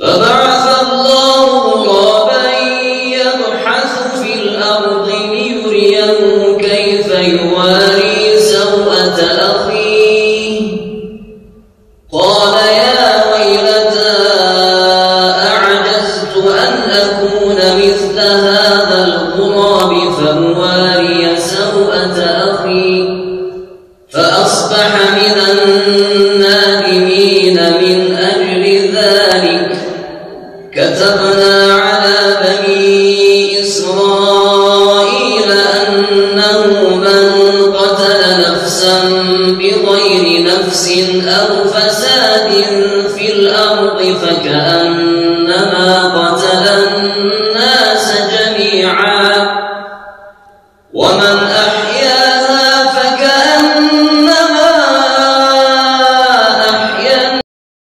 فبعث الله غرابا يبحث في الأرض ليريه كيف يواري سوءة أخيه قال يا ويلتى أعجزت أن أكون مثل هذا الغراب فأواري سوءة أخي فأصبح من النادمين. من أجل ذلك كتبنا على بني إسرائيل أنه من قتل نفسا بغير نفس أو فساد في الأرض